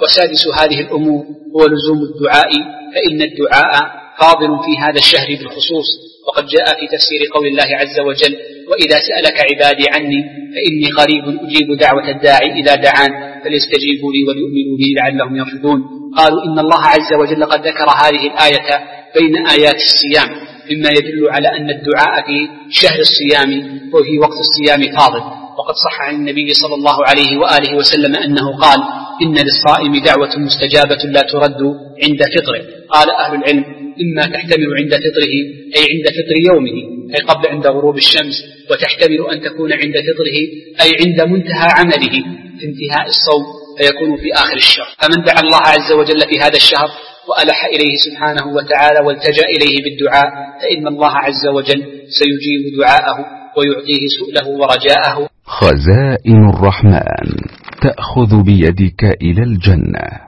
وسادس هذه الأمور هو لزوم الدعاء، فإن الدعاء فاضل في هذا الشهر بالخصوص، وقد جاء في تفسير قول الله عز وجل: وإذا سألك عبادي عني فإني قريب أجيب دعوة الداعي إذا دعان فليستجيبوا لي وليؤمنوا بي لعلهم يرشدون. قالوا إن الله عز وجل قد ذكر هذه الآية بين آيات الصيام، مما يدل على أن الدعاء في شهر الصيام وفي وقت الصيام فاضل. وقد صح عن النبي صلى الله عليه وآله وسلم أنه قال: إن للصائم دعوة مستجابة لا ترد عند فطره. قال أهل العلم: إما تحتمل عند فطره أي عند فطر يومه أي قبل عند غروب الشمس، وتحتمل أن تكون عند فطره أي عند منتهى عمله في انتهاء الصوم فيكون في آخر الشهر. فمن دعا الله عز وجل في هذا الشهر وألح إليه سبحانه وتعالى والتجأ إليه بالدعاء فإن الله عز وجل سيجيب دعاءه ويعطيه سؤله ورجاءه. خزائن الرحمن تأخذ بيدك إلى الجنة.